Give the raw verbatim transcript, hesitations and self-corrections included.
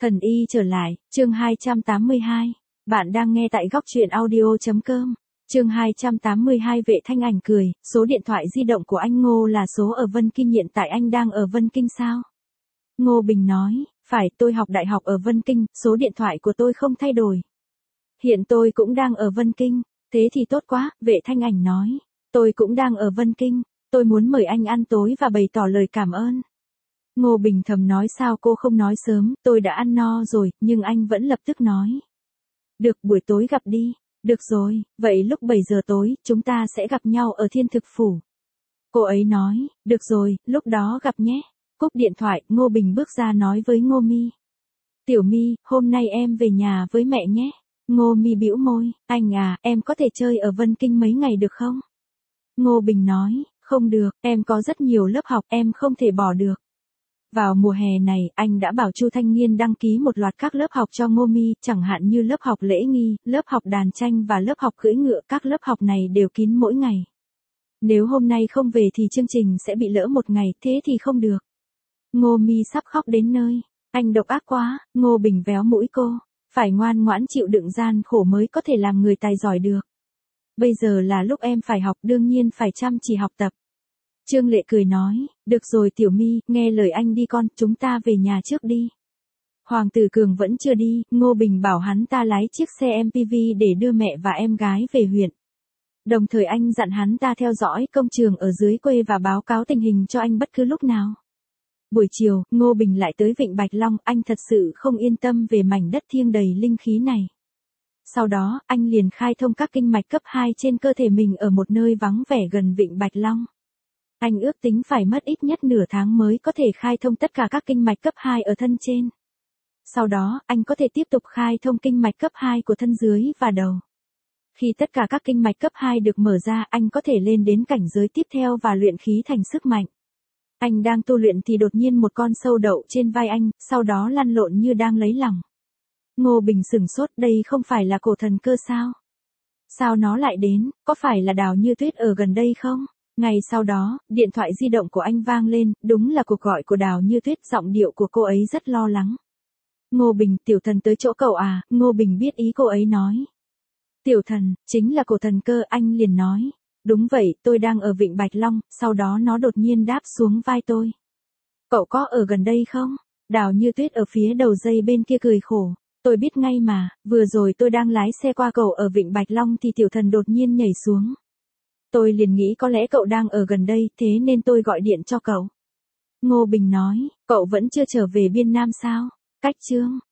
Thần y trở lại, chương hai trăm tám mươi hai. Bạn đang nghe tại góc truyện audio.com. Chương hai trăm tám mươi hai. Vệ Thanh Ảnh cười, số điện thoại di động của anh Ngô là số ở Vân Kinh, hiện tại anh đang ở Vân Kinh sao? Ngô Bình nói, phải, tôi học đại học ở Vân Kinh, số điện thoại của tôi không thay đổi. Hiện tôi cũng đang ở Vân Kinh, thế thì tốt quá, Vệ Thanh Ảnh nói. Tôi cũng đang ở Vân Kinh, tôi muốn mời anh ăn tối và bày tỏ lời cảm ơn. Ngô Bình thầm nói, sao cô không nói sớm, tôi đã ăn no rồi, nhưng anh vẫn lập tức nói. Được, buổi tối gặp đi. Được rồi, vậy lúc bảy giờ tối, chúng ta sẽ gặp nhau ở Thiên Thực Phủ. Cô ấy nói, được rồi, lúc đó gặp nhé. Cúp điện thoại, Ngô Bình bước ra nói với Ngô Mi. Tiểu Mi, hôm nay em về nhà với mẹ nhé. Ngô Mi bĩu môi, anh à, em có thể chơi ở Vân Kinh mấy ngày được không? Ngô Bình nói, không được, em có rất nhiều lớp học, em không thể bỏ được. Vào mùa hè này, anh đã bảo Chu Thanh Nghiên đăng ký một loạt các lớp học cho Ngô Mi, chẳng hạn như lớp học lễ nghi, lớp học đàn tranh và lớp học cưỡi ngựa, các lớp học này đều kín mỗi ngày. Nếu hôm nay không về thì chương trình sẽ bị lỡ một ngày, thế thì không được. Ngô Mi sắp khóc đến nơi. Anh độc ác quá, Ngô Bình véo mũi cô. Phải ngoan ngoãn chịu đựng gian khổ mới có thể làm người tài giỏi được. Bây giờ là lúc em phải học, đương nhiên phải chăm chỉ học tập. Trương Lệ cười nói, được rồi Tiểu Mi, nghe lời anh đi con, chúng ta về nhà trước đi. Hoàng Tử Cường vẫn chưa đi, Ngô Bình bảo hắn ta lái chiếc xe em pê vê để đưa mẹ và em gái về huyện. Đồng thời anh dặn hắn ta theo dõi công trường ở dưới quê và báo cáo tình hình cho anh bất cứ lúc nào. Buổi chiều, Ngô Bình lại tới Vịnh Bạch Long, anh thật sự không yên tâm về mảnh đất thiêng đầy linh khí này. Sau đó, anh liền khai thông các kinh mạch cấp hai trên cơ thể mình ở một nơi vắng vẻ gần Vịnh Bạch Long. Anh ước tính phải mất ít nhất nửa tháng mới có thể khai thông tất cả các kinh mạch cấp hai ở thân trên. Sau đó, anh có thể tiếp tục khai thông kinh mạch cấp hai của thân dưới và đầu. Khi tất cả các kinh mạch cấp hai được mở ra, anh có thể lên đến cảnh giới tiếp theo và luyện khí thành sức mạnh. Anh đang tu luyện thì đột nhiên một con sâu đậu trên vai anh, sau đó lăn lộn như đang lấy lòng. Ngô Bình sửng sốt, đây không phải là cổ thần cơ sao? Sao nó lại đến, có phải là Đào Như Tuyết ở gần đây không? Ngày sau đó, điện thoại di động của anh vang lên, đúng là cuộc gọi của Đào Như Tuyết, giọng điệu của cô ấy rất lo lắng. Ngô Bình, tiểu thần tới chỗ cậu à, Ngô Bình biết ý cô ấy nói. Tiểu thần, chính là cổ thần cơ, anh liền nói. Đúng vậy, tôi đang ở Vịnh Bạch Long, sau đó nó đột nhiên đáp xuống vai tôi. Cậu có ở gần đây không? Đào Như Tuyết ở phía đầu dây bên kia cười khổ. Tôi biết ngay mà, vừa rồi tôi đang lái xe qua cậu ở Vịnh Bạch Long thì tiểu thần đột nhiên nhảy xuống. Tôi liền nghĩ có lẽ cậu đang ở gần đây, thế nên tôi gọi điện cho cậu. Ngô Bình nói, cậu vẫn chưa trở về Biên Nam sao? Cách chương.